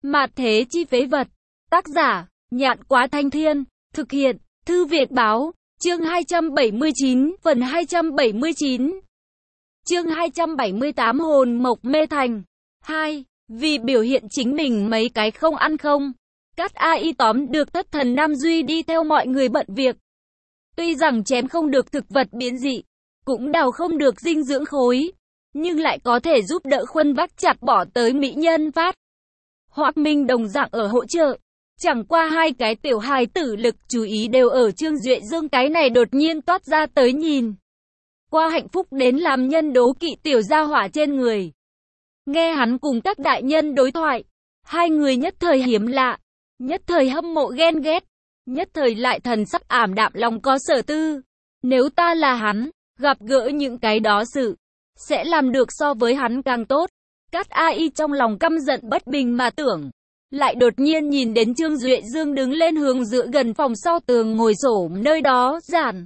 Mạt thế chi phế vật. Tác giả, Nhạn Quá Thanh Thiên. Thực hiện, Thư Việt Báo. Chương 279, phần 279. Chương 278 hồn mộc mê thành. 2. Vì biểu hiện chính mình mấy cái không ăn không. Cát AI tóm được thất thần Nam Duy đi theo mọi người bận việc. Tuy rằng chém không được thực vật biến dị, cũng đào không được dinh dưỡng khối, nhưng lại có thể giúp đỡ khuân vác chặt bỏ tới mỹ nhân phát. Hoắc Minh đồng dạng ở hỗ trợ. Chẳng qua hai cái tiểu hài tử lực chú ý đều ở Trương Duệ Dương cái này đột nhiên toát ra tới nhìn. Qua hạnh phúc đến làm nhân đố kỵ tiểu gia hỏa trên người. Nghe hắn cùng các đại nhân đối thoại, hai người nhất thời hiếm lạ, nhất thời hâm mộ ghen ghét, nhất thời lại thần sắc ảm đạm lòng có sở tư. Nếu ta là hắn, gặp gỡ những cái đó sự, sẽ làm được so với hắn càng tốt. Cát AI trong lòng căm giận bất bình mà tưởng. Lại đột nhiên nhìn đến Trương Duệ Dương đứng lên hướng dựa gần phòng sau tường ngồi xổm nơi đó,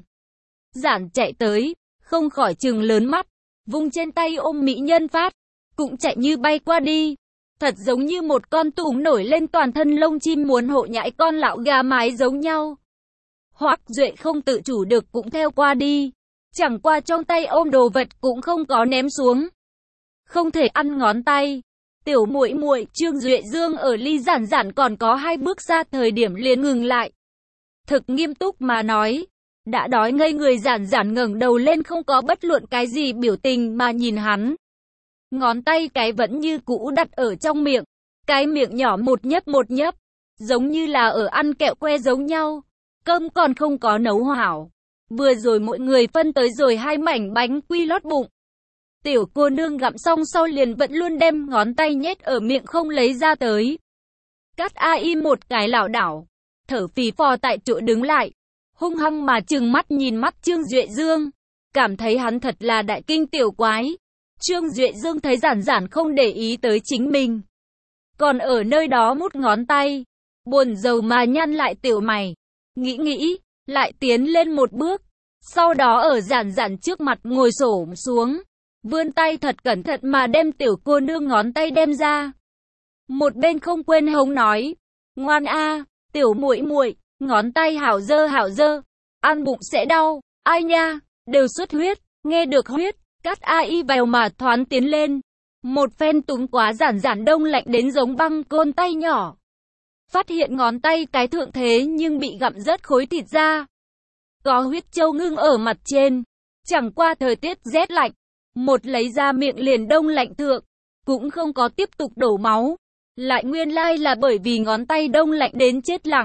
giản chạy tới, không khỏi trừng lớn mắt, vung trên tay ôm mỹ nhân phát, cũng chạy như bay qua đi. Thật giống như một con tùm nổi lên toàn thân lông chim muốn hộ nhãi con lão gà mái giống nhau. Hoắc Duệ không tự chủ được cũng theo qua đi, chẳng qua trong tay ôm đồ vật cũng không có ném xuống. Không thể ăn ngón tay. Tiểu muội muội, Trương Duệ Dương ở ly giản còn có 2 bước xa thời điểm liền ngừng lại. Thực nghiêm túc mà nói, đã đói ngây người giản ngẩng đầu lên không có bất luận cái gì biểu tình mà nhìn hắn. Ngón tay cái vẫn như cũ đặt ở trong miệng, cái miệng nhỏ một nhấp, giống như là ở ăn kẹo que giống nhau. Cơm còn không có nấu hảo. Vừa rồi mọi người phân tới rồi 2 mảnh bánh quy lót bụng. Tiểu cô nương gặm xong sau liền vẫn luôn đem ngón tay nhét ở miệng không lấy ra tới. Cát AI một cái lảo đảo, thở phì phò tại chỗ đứng lại, hung hăng mà trừng mắt nhìn mắt Trương Duệ Dương, cảm thấy hắn thật là đại kinh tiểu quái. Trương Duệ Dương thấy giản không để ý tới chính mình, còn ở nơi đó mút ngón tay, buồn rầu mà nhăn lại tiểu mày, nghĩ, lại tiến lên một bước, sau đó ở giản trước mặt ngồi xổm xuống. Vươn tay thật cẩn thận mà đem tiểu cô nương ngón tay đem ra. Một bên không quên hống nói, ngoan a, tiểu muội muội, ngón tay hảo dơ, ăn bụng sẽ đau, ai nha, đều xuất huyết. Nghe được huyết, Cát AI vào mà thoáng tiến lên, một phen túm quá giản đông lạnh đến giống băng côn tay nhỏ. Phát hiện ngón tay cái thượng thế nhưng bị gặm rớt khối thịt ra, có huyết châu ngưng ở mặt trên. Chẳng qua thời tiết rét lạnh, một lấy ra miệng liền đông lạnh thượng, cũng không có tiếp tục đổ máu. Lại nguyên lai là bởi vì ngón tay đông lạnh đến chết lặng.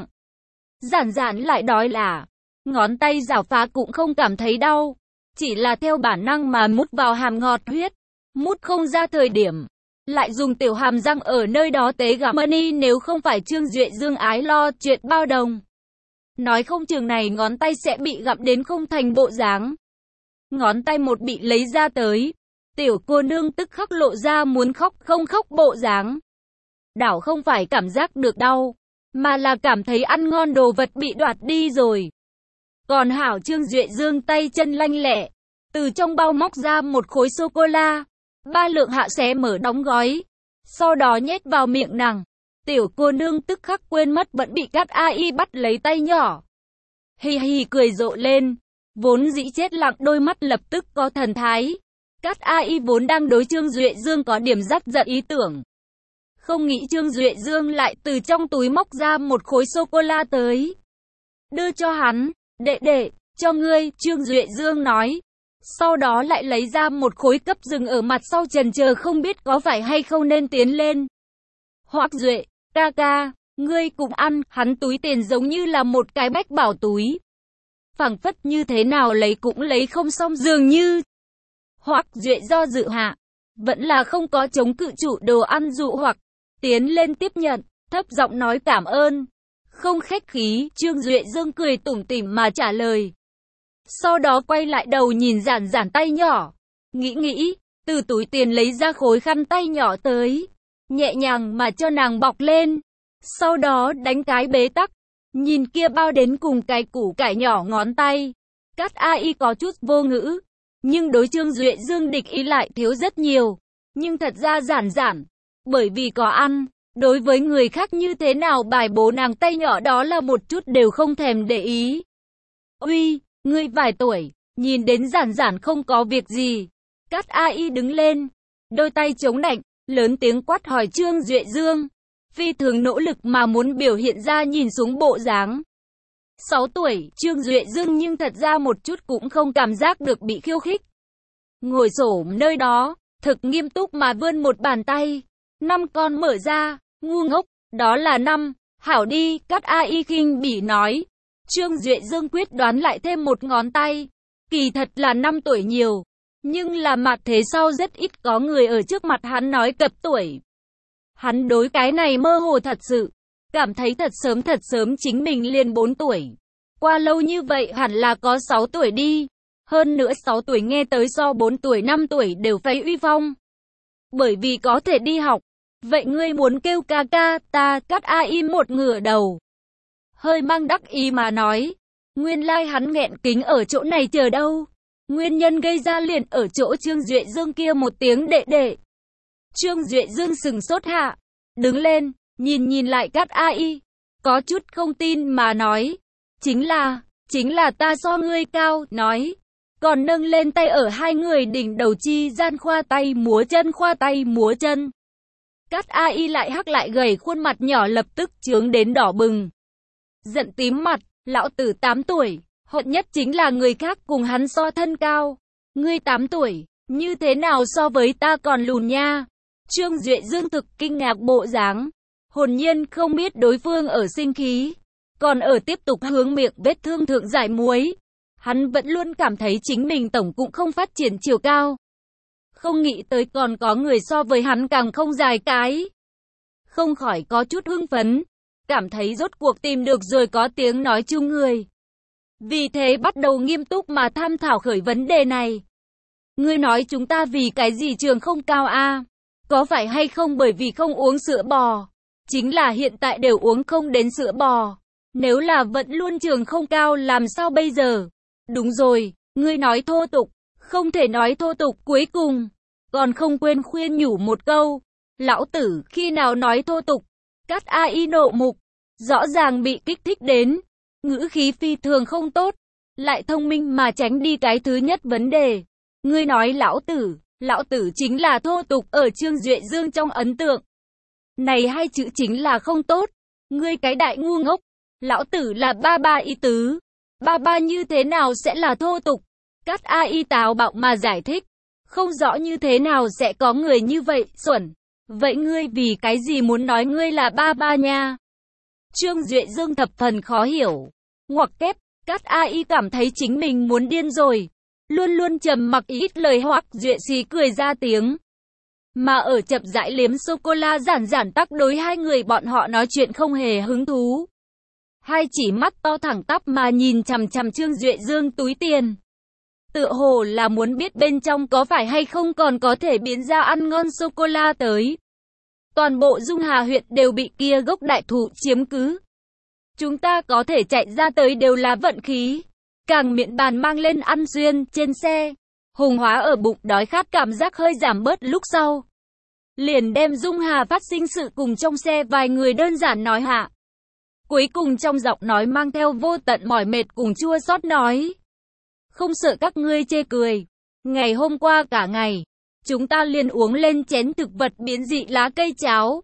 Giản lại đói là, ngón tay rảo phá cũng không cảm thấy đau, chỉ là theo bản năng mà mút vào hàm ngọt huyết, mút không ra thời điểm, lại dùng tiểu hàm răng ở nơi đó tế gặm money. Nếu không phải Trương Duệ Dương ái lo chuyện bao đồng, nói không chừng này ngón tay sẽ bị gặm đến không thành bộ dáng. Ngón tay một bị lấy ra tới, tiểu cô nương tức khắc lộ ra muốn khóc không khóc bộ dáng. Đảo không phải cảm giác được đau, mà là cảm thấy ăn ngon đồ vật bị đoạt đi rồi. Còn hảo Trương Duệ Dương tay chân lanh lẹ, từ trong bao móc ra một khối sô-cô-la, 3 lượng hạ xé mở đóng gói, sau đó nhét vào miệng nàng. Tiểu cô nương tức khắc quên mất vẫn bị Cát AI bắt lấy tay nhỏ. Hì cười rộ lên. Vốn dĩ chết lặng đôi mắt lập tức có thần thái. Cát AI vốn đang đối Trương Duệ Dương có điểm dắt giận ý tưởng. Không nghĩ Trương Duệ Dương lại từ trong túi móc ra một khối sô-cô-la tới, đưa cho hắn. Đệ, cho ngươi, Trương Duệ Dương nói. Sau đó lại lấy ra một khối cấp dừng ở mặt sau chần chờ không biết có phải hay không nên tiến lên. Hoắc Duệ, ca, ngươi cũng ăn. Hắn túi tiền giống như là một cái bách bảo túi, phảng phất như thế nào lấy cũng lấy không xong dường như. Hoắc Duệ do dự hạ, vẫn là không có chống cự chủ đồ ăn dụ hoặc, tiến lên tiếp nhận, thấp giọng nói cảm ơn. Không khách khí, Trương Duệ Dương cười tủm tỉm mà trả lời. Sau đó quay lại đầu nhìn giản tay nhỏ, nghĩ, từ túi tiền lấy ra khối khăn tay nhỏ tới, nhẹ nhàng mà cho nàng bọc lên. Sau đó đánh cái bế tắc. Nhìn kia bao đến cùng cái củ cải nhỏ ngón tay, Cát AI có chút vô ngữ, nhưng đối Trương Duệ Dương địch ý lại thiếu rất nhiều. Nhưng thật ra giản, bởi vì có ăn, Đối với người khác như thế nào bài bố nàng tay nhỏ đó là một chút đều không thèm để ý. Uy, ngươi vài tuổi, nhìn đến giản giản không có việc gì. Cát A Y đứng lên, đôi tay chống nạnh, lớn tiếng quát hỏi Trương Duệ Dương. Phi thường nỗ lực mà muốn biểu hiện ra nhìn xuống bộ dáng 6 tuổi, Trương Duệ Dương nhưng thật ra một chút cũng không cảm giác được bị khiêu khích. Ngồi xổm nơi đó, thực nghiêm túc mà vươn một bàn tay. 5 con mở ra, ngu ngốc, đó là 5, hảo đi, Cát A Y khinh bỉ nói. Trương Duệ Dương quyết đoán lại thêm một ngón tay. Kỳ thật là 5 tuổi nhiều, nhưng là mặt thế sau rất ít có người ở trước mặt hắn nói cập tuổi. Hắn đối cái này mơ hồ thật sự, cảm thấy thật sớm chính mình liền 4 tuổi. Qua lâu như vậy hẳn là có 6 tuổi đi. Hơn nữa 6 tuổi nghe tới so 4 tuổi 5 tuổi đều phải uy phong. Bởi vì có thể đi học. Vậy ngươi muốn kêu ca ca, ta, Cát A Y một ngửa đầu. Hơi mang đắc ý mà nói. Nguyên lai hắn nghẹn kính ở chỗ này chờ đâu. Nguyên nhân gây ra liền ở chỗ Trương Duệ Dương kia một tiếng đệ đệ. Trương Duệ Dương sừng sốt hạ. Đứng lên, nhìn lại Cát A Y. Có chút không tin mà nói. Chính là ta so ngươi cao, nói. Còn nâng lên tay ở hai người đỉnh đầu chi gian khoa tay múa chân. Cát A Y lại hắc lại gầy khuôn mặt nhỏ lập tức chướng đến đỏ bừng. Giận tím mặt, lão tử 8 tuổi, hận nhất chính là người khác cùng hắn so thân cao. Ngươi 8 tuổi, như thế nào so với ta còn lùn nha. Trương Duệ Dương thực kinh ngạc bộ dáng, hồn nhiên không biết đối phương ở sinh khí, còn ở tiếp tục hướng miệng vết thương thượng giải muối. Hắn vẫn luôn cảm thấy chính mình tổng cũng không phát triển chiều cao. Không nghĩ tới còn có người so với hắn càng không dài cái. Không khỏi có chút hưng phấn, cảm thấy rốt cuộc tìm được rồi có tiếng nói chung người. Vì thế bắt đầu nghiêm túc mà tham thảo khởi vấn đề này. Ngươi nói chúng ta vì cái gì trường không cao a? Có phải hay không bởi vì không uống sữa bò? Chính là hiện tại đều uống không đến sữa bò. Nếu là vẫn luôn trường không cao làm sao bây giờ? Đúng rồi, ngươi nói thô tục, không thể nói thô tục cuối cùng. Còn không quên khuyên nhủ một câu. Lão tử khi nào nói thô tục? Cát A Y nộ mục, rõ ràng bị kích thích đến. Ngữ khí phi thường không tốt, lại thông minh mà tránh đi cái thứ nhất vấn đề. Ngươi nói lão tử chính là thô tục ở Trương Duệ Dương trong ấn tượng. Này hai chữ chính là không tốt. Ngươi cái đại ngu ngốc, lão tử là ba ba ý tứ. Ba ba như thế nào sẽ là thô tục? Cát A Y táo bạo mà giải thích. Không rõ như thế nào sẽ có người như vậy, xuẩn. Vậy ngươi vì cái gì muốn nói ngươi là ba ba nha? Trương Duệ Dương thập phần khó hiểu. Ngoặc kép, Cát A Y cảm thấy chính mình muốn điên rồi. Luôn luôn trầm mặc ít lời Hoắc Duệ xì cười ra tiếng. Mà ở chậm rãi liếm sô-cô-la giản tắc đối hai người bọn họ nói chuyện không hề hứng thú. Hai chỉ mắt to thẳng tắp mà nhìn chằm chằm Trương Duệ Dương túi tiền. Tựa hồ là muốn biết bên trong có phải hay không còn có thể biến ra ăn ngon sô-cô-la tới. Toàn bộ Dung Hà huyện đều bị kia gốc đại thụ chiếm cứ. Chúng ta có thể chạy ra tới đều là vận khí. Càng miệng bàn mang lên ăn xuyên trên xe. Hùng hóa ở bụng đói khát cảm giác hơi giảm bớt lúc sau. Liền đem Dung Hà phát sinh sự cùng trong xe vài người đơn giản nói hạ. Cuối cùng trong giọng nói mang theo vô tận mỏi mệt cùng chua xót nói. Không sợ các ngươi chê cười. Ngày hôm qua cả ngày, chúng ta liền uống lên chén thực vật biến dị lá cây cháo.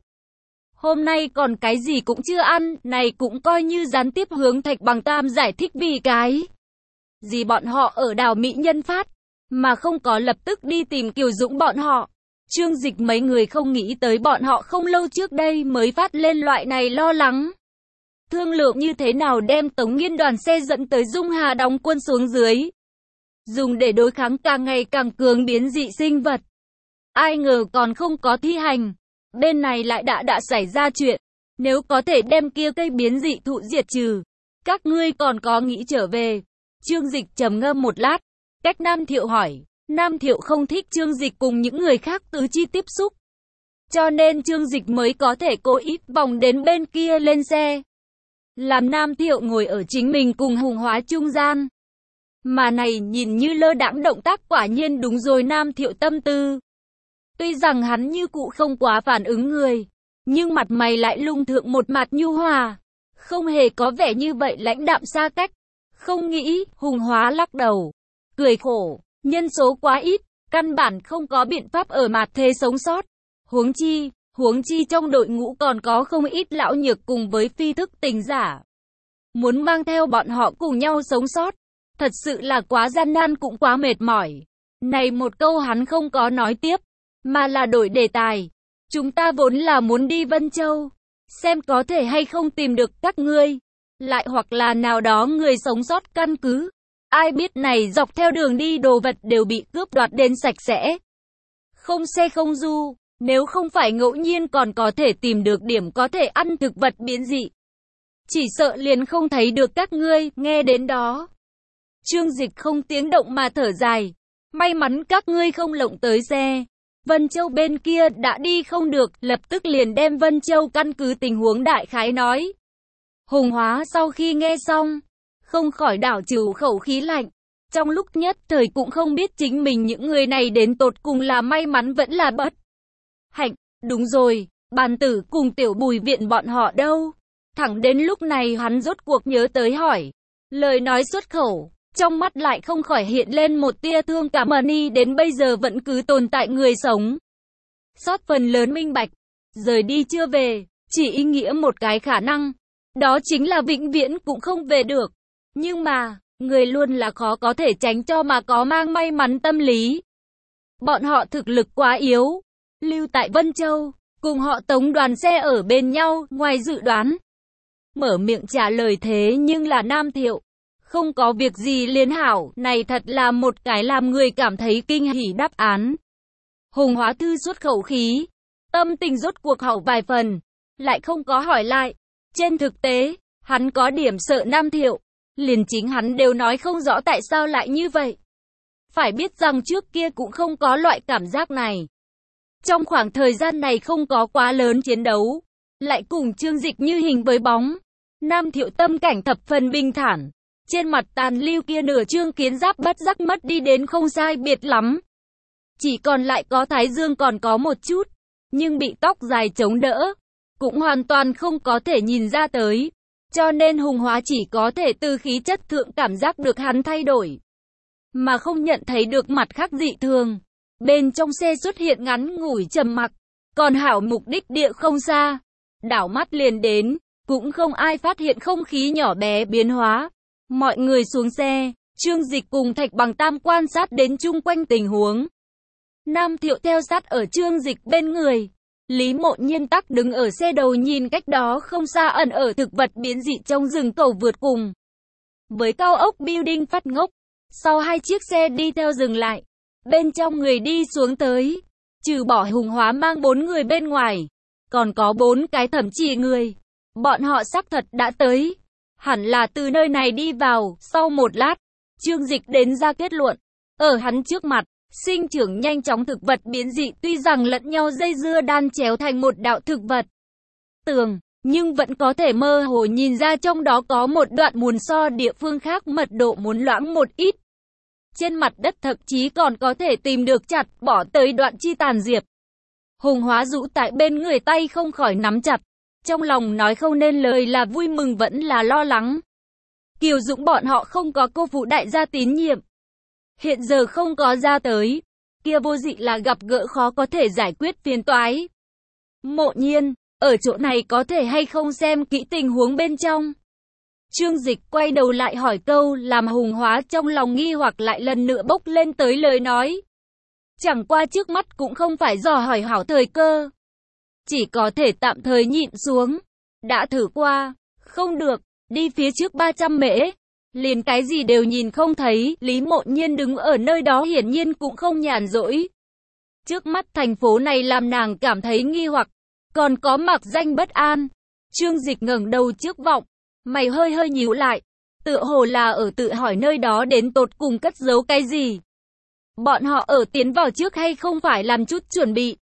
Hôm nay còn cái gì cũng chưa ăn, này cũng coi như gián tiếp hướng Thạch Bằng Tam giải thích vì cái gì bọn họ ở đảo Mỹ Nhân phát, mà không có lập tức đi tìm Kiều Dũng bọn họ. Trương Dịch mấy người không nghĩ tới bọn họ không lâu trước đây mới phát lên loại này lo lắng. Thương lượng như thế nào đem Tống Nghiên đoàn xe dẫn tới Dung Hà đóng quân xuống dưới. Dùng để đối kháng càng ngày càng cường biến dị sinh vật. Ai ngờ còn không có thi hành. Bên này lại đã xảy ra chuyện. Nếu có thể đem kia cây biến dị thụ diệt trừ, các ngươi còn có nghĩ trở về. Trương Dịch trầm ngâm một lát. Cách Nam Thiệu hỏi. Nam Thiệu không thích Trương Dịch cùng những người khác tứ chi tiếp xúc. Cho nên Trương Dịch mới có thể cố ý vòng đến bên kia lên xe. Làm Nam Thiệu ngồi ở chính mình cùng Hùng Hóa trung gian. Mà này nhìn như lơ đãng động tác quả nhiên đúng rồi Nam Thiệu tâm tư. Tuy rằng hắn như cụ không quá phản ứng người, nhưng mặt mày lại lung thượng một mặt nhu hòa, không hề có vẻ như vậy lãnh đạm xa cách. Không nghĩ, Hùng Hóa lắc đầu, cười khổ, nhân số quá ít, căn bản không có biện pháp ở mặt thế sống sót. Huống chi trong đội ngũ còn có không ít lão nhược cùng với phi thức tỉnh giả. Muốn mang theo bọn họ cùng nhau sống sót, thật sự là quá gian nan cũng quá mệt mỏi. Này một câu hắn không có nói tiếp, mà là đổi đề tài. Chúng ta vốn là muốn đi Vân Châu, xem có thể hay không tìm được các ngươi, lại hoặc là nào đó người sống sót căn cứ. Ai biết này dọc theo đường đi đồ vật đều bị cướp đoạt đến sạch sẽ. Không xe không du, nếu không phải ngẫu nhiên còn có thể tìm được điểm có thể ăn thực vật biến dị. Chỉ sợ liền không thấy được các ngươi, nghe đến đó. Trương Dịch không tiếng động mà thở dài. May mắn các ngươi không lộng tới xe. Vân Châu bên kia đã đi không được, lập tức liền đem Vân Châu căn cứ tình huống đại khái nói. Hùng Hóa sau khi nghe xong, không khỏi đảo trừ khẩu khí lạnh. Trong lúc nhất thời cũng không biết chính mình những người này đến tột cùng là may mắn vẫn là bất hạnh. Đúng rồi, Bàn Tử cùng Tiểu Bùi viện bọn họ đâu? Thẳng đến lúc này hắn rốt cuộc nhớ tới hỏi. Lời nói xuất khẩu, trong mắt lại không khỏi hiện lên một tia thương cảm. Y đến bây giờ vẫn cứ tồn tại người sống sót phần lớn minh bạch, rời đi chưa về, chỉ ý nghĩa một cái khả năng, đó chính là vĩnh viễn cũng không về được. Nhưng mà, người luôn là khó có thể tránh cho mà có mang may mắn tâm lý. Bọn họ thực lực quá yếu, lưu tại Vân Châu, cùng họ Tống đoàn xe ở bên nhau, ngoài dự đoán. Mở miệng trả lời thế nhưng là Nam Thiệu. Không có việc gì liền hảo, này thật là một cái làm người cảm thấy kinh hỉ đáp án. Hùng Hóa thư xuất khẩu khí, tâm tình rốt cuộc hậu vài phần, lại không có hỏi lại. Trên thực tế, hắn có điểm sợ Nam Thiệu, liền chính hắn đều nói không rõ tại sao lại như vậy. Phải biết rằng trước kia cũng không có loại cảm giác này. Trong khoảng thời gian này không có quá lớn chiến đấu, lại cùng Trương Dịch như hình với bóng. Nam Thiệu tâm cảnh thập phần bình thản, trên mặt tàn lưu kia nửa trương kiến giáp bất giác mất đi đến không sai biệt lắm. Chỉ còn lại có thái dương còn có một chút, nhưng bị tóc dài chống đỡ, cũng hoàn toàn không có thể nhìn ra tới. Cho nên Hùng Hóa chỉ có thể từ khí chất thượng cảm giác được hắn thay đổi, mà không nhận thấy được mặt khác dị thường. Bên trong xe xuất hiện ngắn ngủi trầm mặc, còn hảo mục đích địa không xa. Đảo mắt liền đến, cũng không ai phát hiện không khí nhỏ bé biến hóa. Mọi người xuống xe, Trương Dịch cùng Thạch Bằng Tam quan sát đến chung quanh tình huống. Nam Thiệu theo sát ở Trương Dịch bên người. Lý Mộ Nhiên tắc đứng ở xe đầu nhìn cách đó không xa ẩn ở thực vật biến dị trong rừng cầu vượt cùng với cao ốc building phát ngốc. Sau hai chiếc xe đi theo dừng lại, bên trong người đi xuống tới, trừ bỏ Hùng Hóa mang 4 người bên ngoài, còn có 4 cái thẩm chỉ người. Bọn họ xác thật đã tới, hẳn là từ nơi này đi vào. Sau một lát, Trương Dịch đến ra kết luận, ở hắn trước mặt, sinh trưởng nhanh chóng thực vật biến dị tuy rằng lẫn nhau dây dưa đan chéo thành một đạo thực vật tường, nhưng vẫn có thể mơ hồ nhìn ra trong đó có một đoạn muốn so địa phương khác mật độ muốn loãng một ít. Trên mặt đất thậm chí còn có thể tìm được chặt bỏ tới đoạn chi tàn diệp. Hùng Hóa rũ tại bên người tay không khỏi nắm chặt, trong lòng nói không nên lời là vui mừng vẫn là lo lắng. Kiều Dũng bọn họ không có cô phụ đại gia tín nhiệm, hiện giờ không có ra tới, kia vô dị là gặp gỡ khó có thể giải quyết phiền toái. Mộ Nhiên, ở chỗ này có thể hay không xem kỹ tình huống bên trong? Trương Dịch quay đầu lại hỏi câu làm Hùng Hóa trong lòng nghi hoặc lại lần nữa bốc lên tới lời nói. Chẳng qua trước mắt cũng không phải dò hỏi hảo thời cơ, chỉ có thể tạm thời nhịn xuống. Đã thử qua, không được, đi phía trước 300 mễ, liền cái gì đều nhìn không thấy. Lý Mộ Nhiên đứng ở nơi đó hiển nhiên cũng không nhàn rỗi. Trước mắt thành phố này làm nàng cảm thấy nghi hoặc, còn có mặc danh bất an. Trương Dịch ngẩng đầu trước vọng, mày hơi hơi nhíu lại, tựa hồ là ở tự hỏi nơi đó đến tột cùng cất giấu cái gì. Bọn họ ở tiến vào trước hay không phải làm chút chuẩn bị?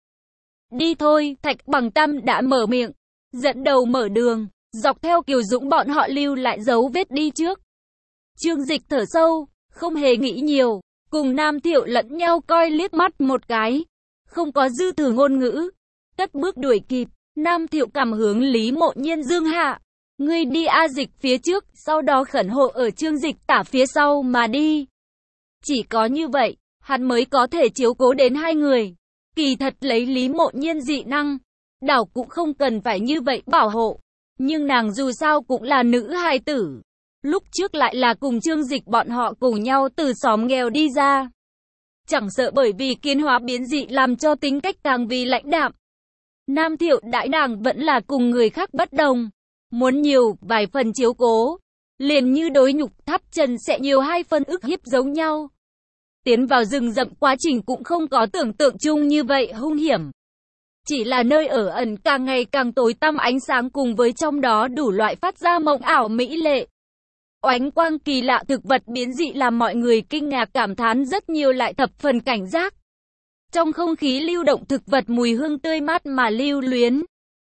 Đi thôi, Thạch Bằng Tam đã mở miệng, dẫn đầu mở đường, dọc theo Kiều Dũng bọn họ lưu lại dấu vết đi trước. Trương Dịch thở sâu, không hề nghĩ nhiều, cùng Nam Thiệu lẫn nhau coi liếc mắt một cái, không có dư thừa ngôn ngữ, cất bước đuổi kịp. Nam Thiệu cảm hướng Lý Mộ Nhiên dương hạ. Ngươi đi A Dịch phía trước, sau đó khẩn hộ ở Trương Dịch Tả phía sau mà đi. Chỉ có như vậy, hắn mới có thể chiếu cố đến hai người. Kỳ thật lấy Lý Mộ Nhiên dị năng, đảo cũng không cần phải như vậy bảo hộ. Nhưng nàng dù sao cũng là nữ hài tử. Lúc trước lại là cùng Trương Dịch bọn họ cùng nhau từ xóm nghèo đi ra. Chẳng sợ bởi vì kiến hóa biến dị làm cho tính cách càng vì lãnh đạm. Nam Thiệu đãi nàng vẫn là cùng người khác bất đồng. Muốn nhiều vài phần chiếu cố. Liền như đối nhục tháp chân sẽ nhiều hai phân ức hiếp giống nhau. Tiến vào rừng rậm quá trình cũng không có tưởng tượng chung như vậy hung hiểm. Chỉ là nơi ở ẩn càng ngày càng tối tăm ánh sáng cùng với trong đó đủ loại phát ra mộng ảo mỹ lệ. Oánh quang kỳ lạ thực vật biến dị làm mọi người kinh ngạc cảm thán rất nhiều lại thập phần cảnh giác. Trong không khí lưu động thực vật mùi hương tươi mát mà lưu luyến.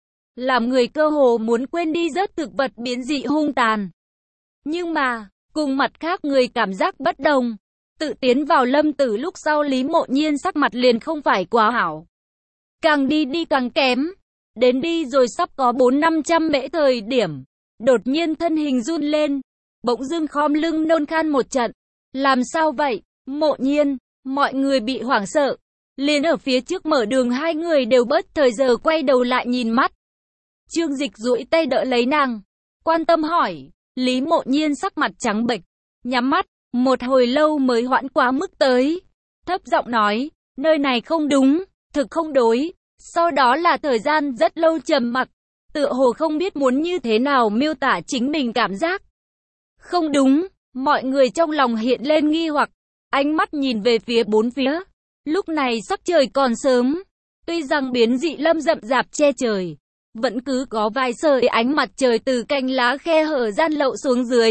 Làm người cơ hồ muốn quên đi rớt thực vật biến dị hung tàn. Nhưng mà, cùng mặt khác người cảm giác bất đồng. Tự tiến vào lâm tử lúc sau Lý Mộ Nhiên sắc mặt liền không phải quá hảo. Càng đi càng kém. Đến đi rồi sắp có 400-500 mễ thời điểm. Đột nhiên thân hình run lên. Bỗng dưng khom lưng nôn khan một trận. Làm sao vậy? Mộ Nhiên, mọi người bị hoảng sợ. Liền ở phía trước mở đường hai người đều bớt thời giờ quay đầu lại nhìn mắt. Trương Dịch duỗi tay đỡ lấy nàng. Quan tâm hỏi. Lý Mộ Nhiên sắc mặt trắng bệch. Nhắm mắt. Một hồi lâu mới hoãn quá mức tới. Thấp giọng nói. Nơi này không đúng. Thực không đối. Sau đó là thời gian rất lâu trầm mặc. Tựa hồ không biết muốn như thế nào miêu tả chính mình cảm giác. Không đúng. Mọi người trong lòng hiện lên nghi hoặc. Ánh mắt nhìn về phía bốn phía. Lúc này sắc trời còn sớm. Tuy rằng biến dị lâm rậm rạp che trời. Vẫn cứ có vài sợi ánh mặt trời từ cành lá khe hở gian lậu xuống dưới.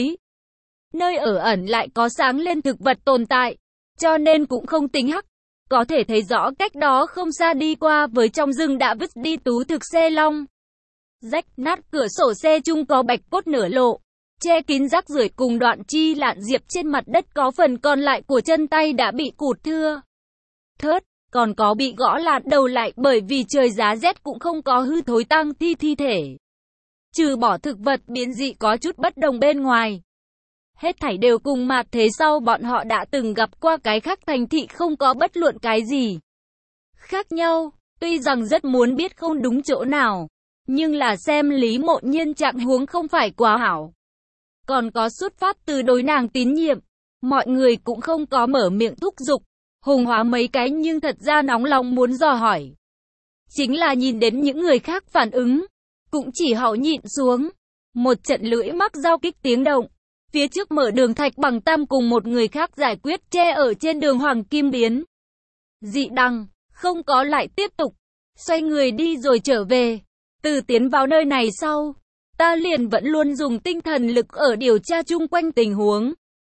Nơi ở ẩn lại có sáng lên thực vật tồn tại. Cho nên cũng không tính hắc. Có thể thấy rõ cách đó không xa đi qua với trong rừng đã vứt đi tú thực xe long. Rách nát cửa sổ xe chung có bạch cốt nửa lộ. Che kín rác rưởi cùng đoạn chi lạn diệp trên mặt đất có phần còn lại của chân tay đã bị cụt thưa. Thớt, còn có bị gõ lạn đầu lại bởi vì trời giá rét cũng không có hư thối tang thi thể. Trừ bỏ thực vật biến dị có chút bất đồng bên ngoài. Hết thảy đều cùng mạt thế sau bọn họ đã từng gặp qua cái khác thành thị không có bất luận cái gì khác nhau. Tuy rằng rất muốn biết không đúng chỗ nào. Nhưng là xem Lý Mộ Nhiên trạng huống không phải quá hảo. Còn có xuất phát từ đối nàng tín nhiệm. Mọi người cũng không có mở miệng thúc giục. Hùng hóa mấy cái nhưng thật ra nóng lòng muốn dò hỏi. Chính là nhìn đến những người khác phản ứng. Cũng chỉ hậu nhịn xuống. Một trận lưỡi mắc giao kích tiếng động. Phía trước mở đường Thạch Bằng Tam cùng một người khác giải quyết che ở trên đường Hoàng Kim Biến. Dị đăng, không có lại tiếp tục. Xoay người đi rồi trở về. Từ tiến vào nơi này sau. Ta liền vẫn luôn dùng tinh thần lực ở điều tra chung quanh tình huống.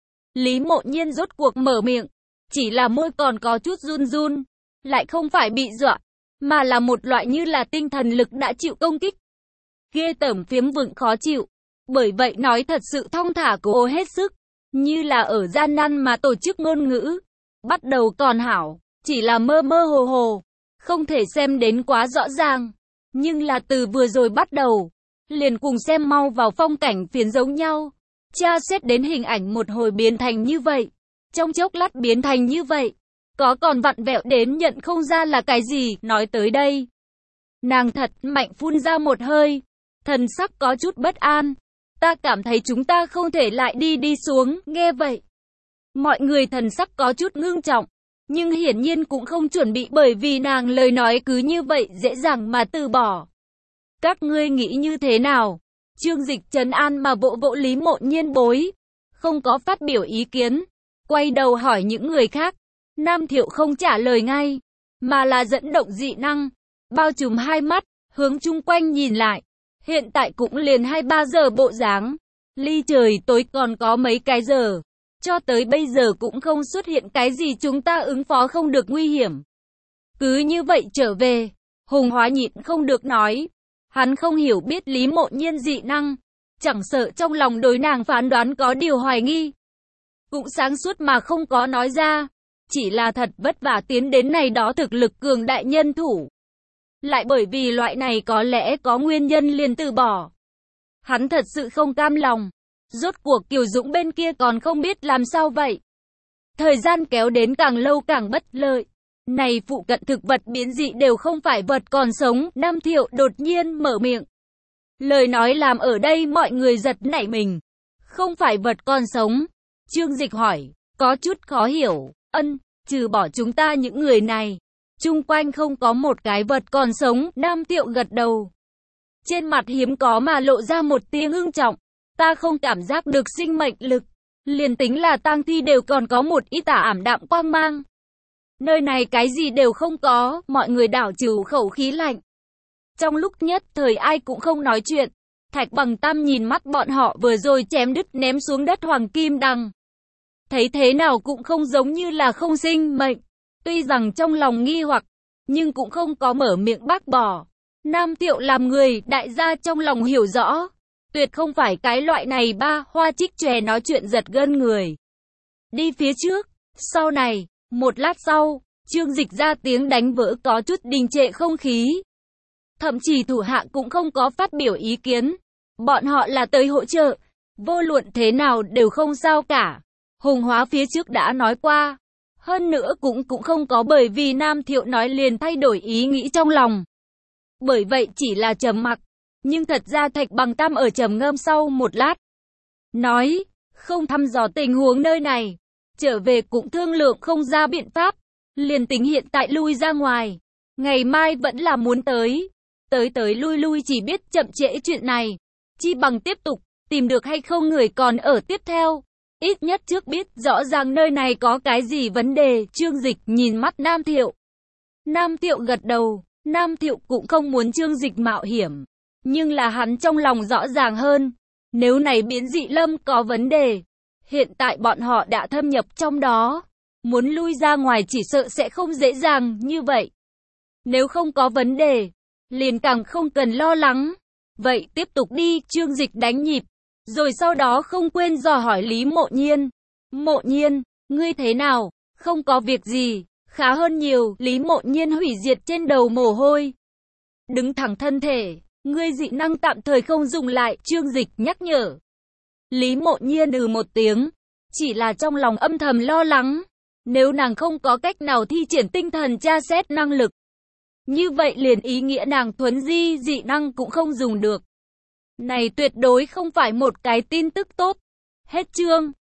Lý Mộ Nhiên rốt cuộc mở miệng. Chỉ là môi còn có chút run run. Lại không phải bị dọa. Mà là một loại như là tinh thần lực đã chịu công kích. Ghê tởm phiếm vựng khó chịu. Bởi vậy nói thật sự thong thả cố hết sức. Như là ở gian nan mà tổ chức ngôn ngữ. Bắt đầu còn hảo. Chỉ là mơ mơ hồ hồ. Không thể xem đến quá rõ ràng. Nhưng là từ vừa rồi bắt đầu. Liền cùng xem mau vào phong cảnh phiến giống nhau. Tra xét đến hình ảnh một hồi biến thành như vậy. Trong chốc lát biến thành như vậy. Có còn vặn vẹo đến nhận không ra là cái gì. Nói tới đây. Nàng thật mạnh phun ra một hơi. Thần sắc có chút bất an. Ta cảm thấy chúng ta không thể lại đi xuống. Nghe vậy. Mọi người thần sắc có chút ngưng trọng. Nhưng hiển nhiên cũng không chuẩn bị bởi vì nàng lời nói cứ như vậy dễ dàng mà từ bỏ. Các ngươi nghĩ như thế nào? Trương Dịch trấn an mà vỗ vỗ Lý Mộ Nhiên bối. Không có phát biểu ý kiến. Quay đầu hỏi những người khác. Nam Thiệu không trả lời ngay. Mà là dẫn động dị năng. Bao trùm hai mắt. Hướng chung quanh nhìn lại. Hiện tại cũng liền 2-3 giờ bộ dáng. Ly trời tối còn có mấy cái giờ. Cho tới bây giờ cũng không xuất hiện cái gì chúng ta ứng phó không được nguy hiểm. Cứ như vậy trở về. Hùng Hóa nhịn không được nói. Hắn không hiểu biết Lý Mộ Nhiên dị năng. Chẳng sợ trong lòng đối nàng phán đoán có điều hoài nghi. Cũng sáng suốt mà không có nói ra. Chỉ là thật vất vả tiến đến này đó thực lực cường đại nhân thủ. lại bởi vì loại này có lẽ có nguyên nhân liền từ bỏ. Hắn thật sự không cam lòng. Rốt cuộc Kiều Dũng bên kia còn không biết làm sao vậy. Thời gian kéo đến càng lâu càng bất lợi. Này phụ cận thực vật biến dị đều không phải vật còn sống, Nam Thiệu đột nhiên mở miệng. Lời nói làm ở đây mọi người giật nảy mình. Không phải vật còn sống. Trương Dịch hỏi, có chút khó hiểu. Trừ bỏ chúng ta những người này, chung quanh không có một cái vật còn sống, Nam Thiệu gật đầu. Trên mặt hiếm có mà lộ ra một tia ngưng trọng. Ta không cảm giác được sinh mệnh lực. Liền tính là tang thi đều còn có một ít tà ảm đạm quang mang. Nơi này cái gì đều không có, mọi người đảo trừ khẩu khí lạnh. Trong lúc nhất thời ai cũng không nói chuyện. Thạch Bằng Tam nhìn mắt bọn họ vừa rồi chém đứt ném xuống đất hoàng kim đằng. Thấy thế nào cũng không giống như là không sinh mệnh. Tuy rằng trong lòng nghi hoặc, nhưng cũng không có mở miệng bác bỏ. Nam Thiệu làm người, đại gia trong lòng hiểu rõ. Tuyệt không phải cái loại này ba hoa trích chòe nói chuyện giật gân người. Đi phía trước, sau này, một lát sau, Trương Dịch ra tiếng đánh vỡ có chút đình trệ không khí. Thậm chí thủ hạ cũng không có phát biểu ý kiến. Bọn họ là tới hỗ trợ, vô luận thế nào đều không sao cả. Hùng Hóa phía trước đã nói qua. Hơn nữa cũng không có bởi vì Nam Thiệu nói liền thay đổi ý nghĩ trong lòng. Bởi vậy chỉ là trầm mặc. Nhưng thật ra Thạch Bằng Tam ở trầm ngâm sau một lát. Nói, không thăm dò tình huống nơi này. Trở về cũng thương lượng không ra biện pháp. Liền tính hiện tại lui ra ngoài. Ngày mai vẫn là muốn tới. Tới lui chỉ biết chậm trễ chuyện này. Chi bằng tiếp tục, tìm được hay không người còn ở tiếp theo. Ít nhất trước biết rõ ràng nơi này có cái gì vấn đề. Trương Dịch nhìn mắt Nam Thiệu. Nam Thiệu gật đầu. Nam Thiệu cũng không muốn Trương Dịch mạo hiểm. Nhưng là hắn trong lòng rõ ràng hơn. Nếu này biến dị lâm có vấn đề. Hiện tại bọn họ đã thâm nhập trong đó. Muốn lui ra ngoài chỉ sợ sẽ không dễ dàng như vậy. Nếu không có vấn đề, liền càng không cần lo lắng. Vậy tiếp tục đi, Trương Dịch đánh nhịp. Rồi sau đó không quên dò hỏi Lý Mộ Nhiên. Mộ Nhiên, ngươi thế nào? Không có việc gì, khá hơn nhiều. Lý Mộ Nhiên hủy diệt trên đầu mồ hôi. Đứng thẳng thân thể, ngươi dị năng tạm thời không dùng lại, Trương Dịch nhắc nhở. Lý Mộ Nhiên một tiếng, chỉ là trong lòng âm thầm lo lắng. Nếu nàng không có cách nào thi triển tinh thần tra xét năng lực, như vậy liền ý nghĩa nàng thuấn di dị năng cũng không dùng được. Này tuyệt đối không phải một cái tin tức tốt. Hết chương.